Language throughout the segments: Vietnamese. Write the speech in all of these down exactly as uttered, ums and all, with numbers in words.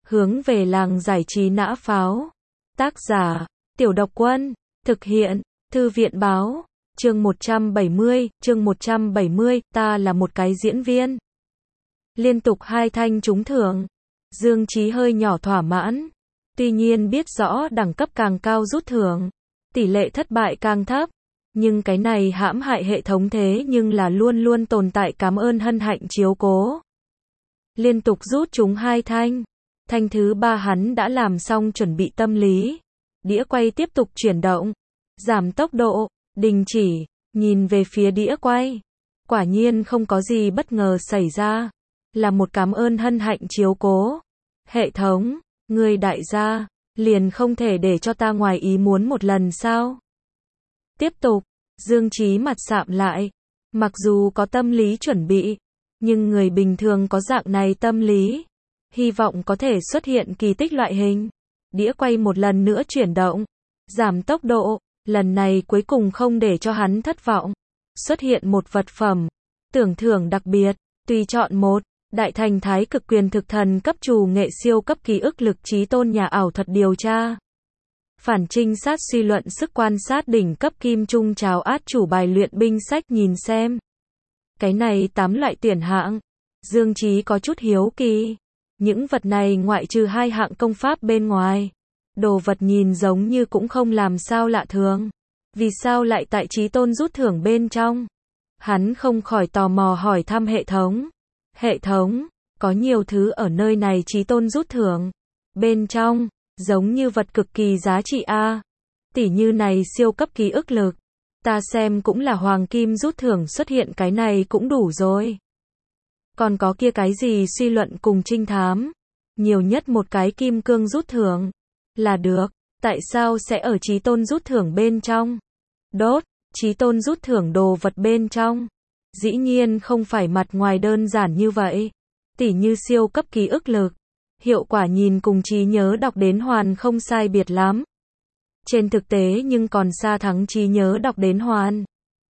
Hướng về làng giải trí nã pháo. Tác giả, Tiểu Độc Quân. Thực hiện, Thư viện báo. Chương một trăm bảy mươi, chương một trăm bảy mươi, ta là một cái diễn viên. Liên tục hai thanh trúng thưởng. Dương Chí hơi nhỏ thỏa mãn. Tuy nhiên biết rõ đẳng cấp càng cao rút thưởng, tỷ lệ thất bại càng thấp. Nhưng cái này hãm hại hệ thống thế nhưng là luôn luôn tồn tại, cảm ơn hân hạnh chiếu cố. Liên tục rút trúng hai thanh. Thanh thứ ba hắn đã làm xong chuẩn bị tâm lý. Đĩa quay tiếp tục chuyển động. Giảm tốc độ, đình chỉ, nhìn về phía đĩa quay. Quả nhiên không có gì bất ngờ xảy ra. Là một cảm ơn hân hạnh chiếu cố. Hệ thống, người đại gia, liền không thể để cho ta ngoài ý muốn một lần sao? Tiếp tục, Dương Chí mặt sạm lại. Mặc dù có tâm lý chuẩn bị, nhưng người bình thường có dạng này tâm lý, hy vọng có thể xuất hiện kỳ tích loại hình. Đĩa quay một lần nữa chuyển động, giảm tốc độ, lần này cuối cùng không để cho hắn thất vọng. Xuất hiện một vật phẩm, tưởng thưởng đặc biệt, tùy chọn một, Đại Thành Thái Cực Quyền thực thần cấp trù nghệ siêu cấp ký ức lực trí tôn nhà ảo thuật điều tra. Phản trinh sát suy luận sức quan sát đỉnh cấp kim trung cháo át chủ bài luyện binh sách nhìn xem. Cái này tám loại tuyển hạng. Dương Chí có chút hiếu kỳ. Những vật này ngoại trừ hai hạng công pháp bên ngoài, đồ vật nhìn giống như cũng không làm sao lạ thường. Vì sao lại tại trí tôn rút thưởng bên trong? Hắn không khỏi tò mò hỏi thăm hệ thống. Hệ thống, có nhiều thứ ở nơi này trí tôn rút thưởng bên trong, giống như vật cực kỳ giá trị a. Tỷ như này siêu cấp ký ức lực. Ta xem cũng là hoàng kim rút thưởng xuất hiện cái này cũng đủ rồi. Còn có kia cái gì suy luận cùng trinh thám, nhiều nhất một cái kim cương rút thưởng là được. Tại sao sẽ ở trí tôn rút thưởng bên trong? Đốt, trí tôn rút thưởng đồ vật bên trong. Dĩ nhiên không phải mặt ngoài đơn giản như vậy. Tỷ như siêu cấp ký ức lực, hiệu quả nhìn cùng trí nhớ đọc đến hoàn không sai biệt lắm. Trên thực tế nhưng còn xa thắng trí nhớ đọc đến hoàn.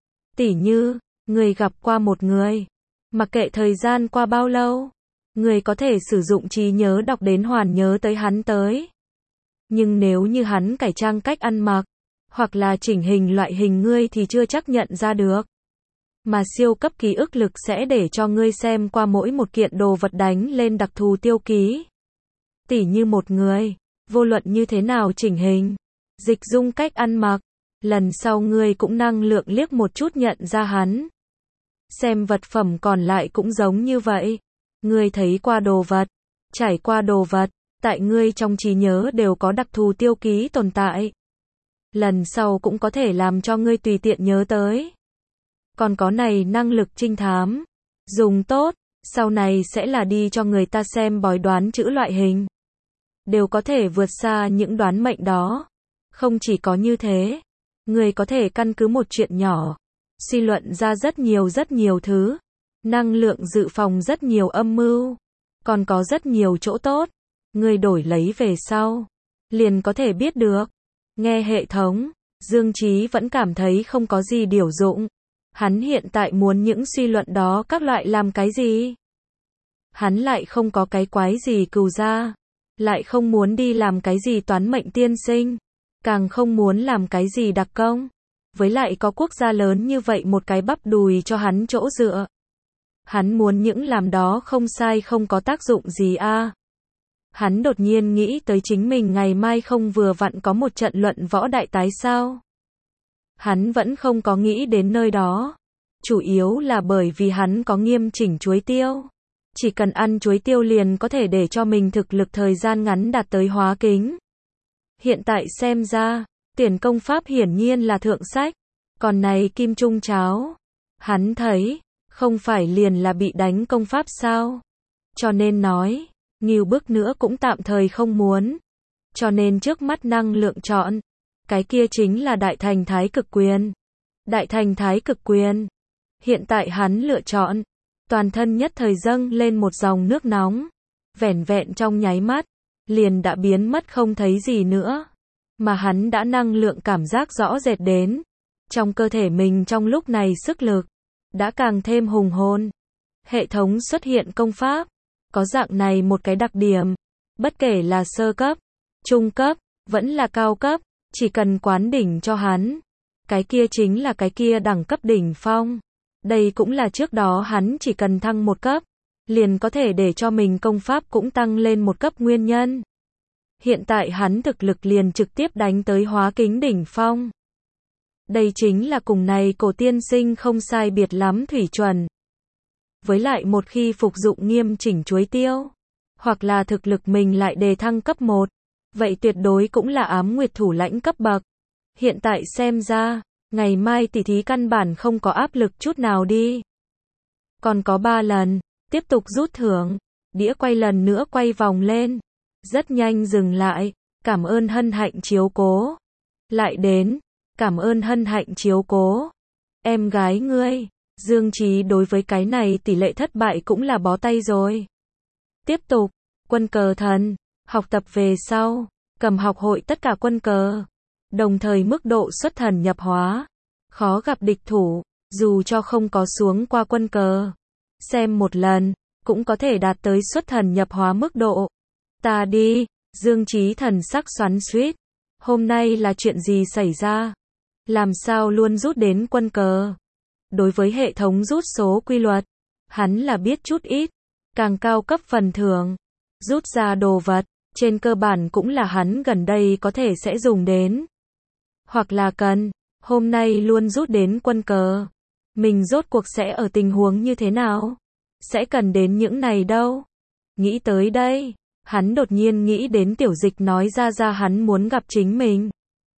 Tỷ như, người gặp qua một người, mặc kệ thời gian qua bao lâu, người có thể sử dụng trí nhớ đọc đến hoàn nhớ tới hắn tới. Nhưng nếu như hắn cải trang cách ăn mặc, hoặc là chỉnh hình loại hình ngươi thì chưa chắc nhận ra được. Mà siêu cấp ký ức lực sẽ để cho ngươi xem qua mỗi một kiện đồ vật đánh lên đặc thù tiêu ký. Tỷ như một người, vô luận như thế nào chỉnh hình, dịch dung cách ăn mặc, lần sau ngươi cũng năng lượng liếc một chút nhận ra hắn. Xem vật phẩm còn lại cũng giống như vậy. Ngươi thấy qua đồ vật, trải qua đồ vật, tại ngươi trong trí nhớ đều có đặc thù tiêu ký tồn tại. Lần sau cũng có thể làm cho ngươi tùy tiện nhớ tới. Còn có này năng lực trinh thám, dùng tốt, sau này sẽ là đi cho người ta xem bói đoán chữ loại hình. Đều có thể vượt xa những đoán mệnh đó. Không chỉ có như thế, người có thể căn cứ một chuyện nhỏ, suy luận ra rất nhiều rất nhiều thứ. Năng lượng dự phòng rất nhiều âm mưu. Còn có rất nhiều chỗ tốt. Người đổi lấy về sau, liền có thể biết được. Nghe hệ thống, Dương Chí vẫn cảm thấy không có gì điều dụng. Hắn hiện tại muốn những suy luận đó các loại làm cái gì? Hắn lại không có cái quái gì cừu gia, lại không muốn đi làm cái gì toán mệnh tiên sinh, càng không muốn làm cái gì đặc công. Với lại có quốc gia lớn như vậy một cái bắp đùi cho hắn chỗ dựa. Hắn muốn những làm đó không sai không có tác dụng gì a. Hắn đột nhiên nghĩ tới chính mình ngày mai không vừa vặn có một trận luận võ đại tái sao? Hắn vẫn không có nghĩ đến nơi đó. Chủ yếu là bởi vì hắn có nghiêm chỉnh chuối tiêu. Chỉ cần ăn chuối tiêu liền có thể để cho mình thực lực thời gian ngắn đạt tới hóa kính. Hiện tại xem ra, tiền công pháp hiển nhiên là thượng sách. Còn này kim trung cháo, hắn thấy, không phải liền là bị đánh công pháp sao? Cho nên nói, nhiều bước nữa cũng tạm thời không muốn. Cho nên trước mắt năng lượng chọn, cái kia chính là Đại Thành Thái Cực Quyền. Đại Thành Thái Cực Quyền. Hiện tại hắn lựa chọn, toàn thân nhất thời dâng lên một dòng nước nóng. Vẻn vẹn trong nháy mắt, liền đã biến mất không thấy gì nữa. Mà hắn đã năng lượng cảm giác rõ rệt đến. Trong cơ thể mình trong lúc này sức lực, đã càng thêm hùng hồn. Hệ thống xuất hiện công pháp, có dạng này một cái đặc điểm. Bất kể là sơ cấp, trung cấp, vẫn là cao cấp, chỉ cần quán đỉnh cho hắn. Cái kia chính là cái kia đẳng cấp đỉnh phong. Đây cũng là trước đó hắn chỉ cần thăng một cấp, liền có thể để cho mình công pháp cũng tăng lên một cấp nguyên nhân. Hiện tại hắn thực lực liền trực tiếp đánh tới hóa kính đỉnh phong. Đây chính là cùng này cổ tiên sinh không sai biệt lắm thủy chuẩn. Với lại một khi phục dụng nghiêm chỉnh chuối tiêu, hoặc là thực lực mình lại đề thăng cấp một, vậy tuyệt đối cũng là ám nguyệt thủ lãnh cấp bậc. Hiện tại xem ra, ngày mai tỷ thí căn bản không có áp lực chút nào đi. Còn có ba lần, tiếp tục rút thưởng, đĩa quay lần nữa quay vòng lên. Rất nhanh dừng lại, cảm ơn hân hạnh chiếu cố. Lại đến, cảm ơn hân hạnh chiếu cố. Em gái ngươi, Dương Chí đối với cái này tỷ lệ thất bại cũng là bó tay rồi. Tiếp tục, quân cờ thần, học tập về sau, cầm học hội tất cả quân cờ. Đồng thời mức độ xuất thần nhập hóa, khó gặp địch thủ, dù cho không có xuống qua quân cờ. Xem một lần, cũng có thể đạt tới xuất thần nhập hóa mức độ. Ta đi, Dương Chí thần sắc xoắn xuýt. Hôm nay là chuyện gì xảy ra? Làm sao luôn rút đến quân cờ? Đối với hệ thống rút số quy luật, hắn là biết chút ít. Càng cao cấp phần thưởng, rút ra đồ vật, trên cơ bản cũng là hắn gần đây có thể sẽ dùng đến. Hoặc là cần, hôm nay luôn rút đến quân cờ. Mình rốt cuộc sẽ ở tình huống như thế nào? Sẽ cần đến những này đâu? Nghĩ tới đây, hắn đột nhiên nghĩ đến tiểu dịch nói ra ra hắn muốn gặp chính mình.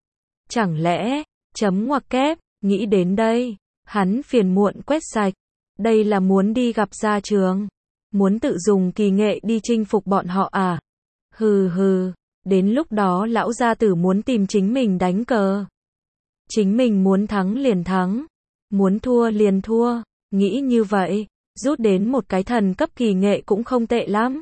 Chẳng lẽ, chấm ngoặc kép, nghĩ đến đây, hắn phiền muộn quét sạch. Đây là muốn đi gặp gia trường. Muốn tự dùng kỳ nghệ đi chinh phục bọn họ à? Hừ hừ, đến lúc đó lão gia tử muốn tìm chính mình đánh cờ. Chính mình muốn thắng liền thắng, muốn thua liền thua, nghĩ như vậy, rút đến một cái thần cấp kỳ nghệ cũng không tệ lắm.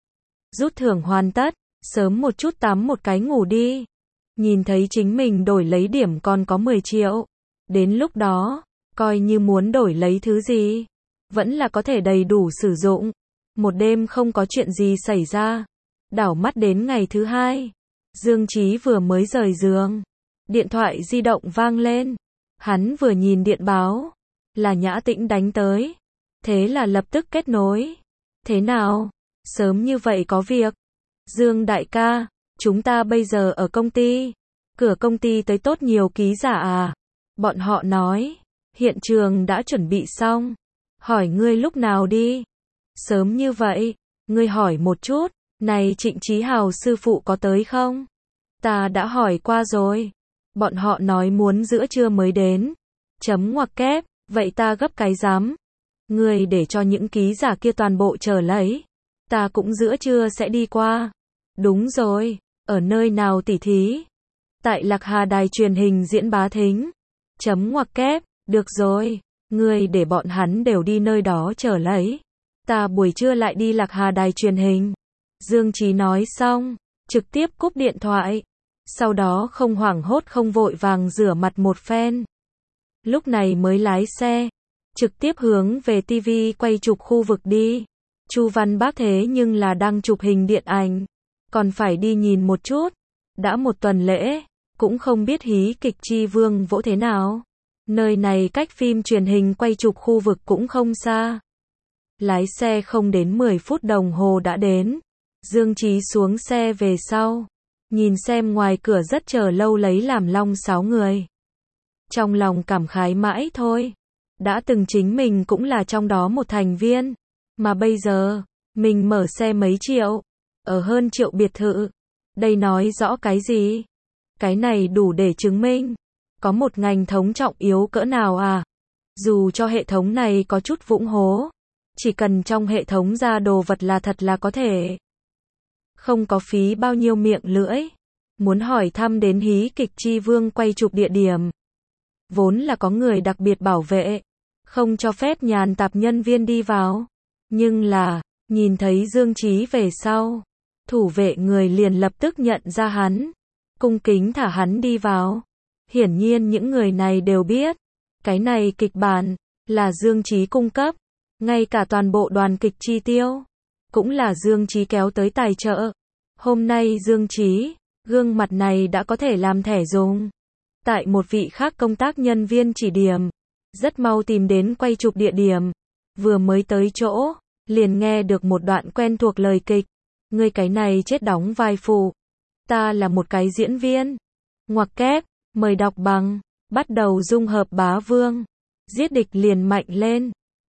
Rút thưởng hoàn tất, sớm một chút tắm một cái ngủ đi. Nhìn thấy chính mình đổi lấy điểm còn có mười triệu. Đến lúc đó, coi như muốn đổi lấy thứ gì, vẫn là có thể đầy đủ sử dụng. Một đêm không có chuyện gì xảy ra. Đảo mắt đến ngày thứ hai, Dương Chí vừa mới rời giường, điện thoại di động vang lên. Hắn vừa nhìn điện báo, là Nhã Tĩnh đánh tới. Thế là lập tức kết nối. Thế nào? Sớm như vậy có việc? Dương đại ca, chúng ta bây giờ ở công ty. Cửa công ty tới tốt nhiều ký giả à? Bọn họ nói, hiện trường đã chuẩn bị xong. Hỏi ngươi lúc nào đi? Sớm như vậy, ngươi hỏi một chút, này Trịnh Chí Hào sư phụ có tới không? Ta đã hỏi qua rồi. Bọn họ nói muốn giữa trưa mới đến. Chấm ngoặc kép, vậy ta gấp cái giám. Ngươi để cho những ký giả kia toàn bộ chờ lấy. Ta cũng giữa trưa sẽ đi qua. Đúng rồi, ở nơi nào tỉ thí? Tại Lạc Hà đài truyền hình diễn bá thính. Chấm ngoặc kép, được rồi, ngươi để bọn hắn đều đi nơi đó chờ lấy. Ta buổi trưa lại đi Lạc Hà đài truyền hình. Dương Chí nói xong, trực tiếp cúp điện thoại. Sau đó không hoảng hốt không vội vàng rửa mặt một phen. Lúc này mới lái xe, trực tiếp hướng về ti vi quay chụp khu vực đi. Chu Văn Bác thế nhưng là đang chụp hình điện ảnh, còn phải đi nhìn một chút. Đã một tuần lễ, cũng không biết hí kịch chi vương vỗ thế nào. Nơi này cách phim truyền hình quay chụp khu vực cũng không xa. Lái xe không đến mười phút đồng hồ đã đến. Dương Chí xuống xe về sau, nhìn xem ngoài cửa rất chờ lâu lấy làm long sáu người. Trong lòng cảm khái mãi thôi. Đã từng chính mình cũng là trong đó một thành viên. Mà bây giờ, mình mở xe mấy triệu, ở hơn triệu biệt thự. Đây nói rõ cái gì? Cái này đủ để chứng minh, có một ngành thống trọng yếu cỡ nào à? Dù cho hệ thống này có chút vũng hố, chỉ cần trong hệ thống ra đồ vật là thật là có thể. Không có phí bao nhiêu miệng lưỡi. Muốn hỏi thăm đến hí kịch chi vương quay chụp địa điểm. Vốn là có người đặc biệt bảo vệ, không cho phép nhàn tạp nhân viên đi vào. Nhưng là, nhìn thấy Dương Chí về sau, thủ vệ người liền lập tức nhận ra hắn, cung kính thả hắn đi vào. Hiển nhiên những người này đều biết, cái này kịch bản là Dương Chí cung cấp, ngay cả toàn bộ đoàn kịch chi tiêu cũng là Dương Chí kéo tới tài trợ. Hôm nay Dương Trí, gương mặt này đã có thể làm thẻ dùng. Tại một vị khác công tác nhân viên chỉ điểm, rất mau tìm đến quay chụp địa điểm. Vừa mới tới chỗ, liền nghe được một đoạn quen thuộc lời kịch. Ngươi cái này chết đóng vai phụ. Ta là một cái diễn viên. Ngoặc kép, mời đọc bằng. Bắt đầu dung hợp bá vương. Giết địch liền mạnh lên.